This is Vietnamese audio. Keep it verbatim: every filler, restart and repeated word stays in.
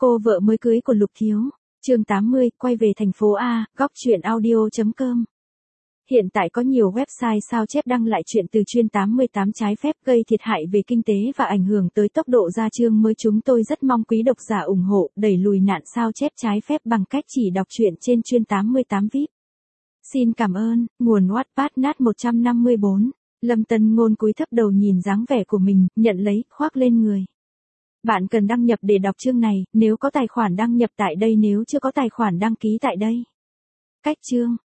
Cô vợ mới cưới của Lục Thiếu. Chương tám mươi, quay về thành phố A, góc truyện audio chấm com. Hiện tại có nhiều website sao chép đăng lại chuyện từ chuyên tám mươi tám trái phép gây thiệt hại về kinh tế và ảnh hưởng tới tốc độ ra chương mới. Chúng tôi rất mong quý độc giả ủng hộ, đẩy lùi nạn sao chép trái phép bằng cách chỉ đọc truyện trên chuyên tám mươi tám vi ai pi. Xin cảm ơn. Nguồn Wattpad nát một trăm năm mươi bốn. Lâm Tân Ngôn cúi thấp đầu nhìn dáng vẻ của mình, nhận lấy, khoác lên người. Bạn cần đăng nhập để đọc chương này, nếu có tài khoản đăng nhập tại đây, nếu chưa có tài khoản đăng ký tại đây. Cách chương.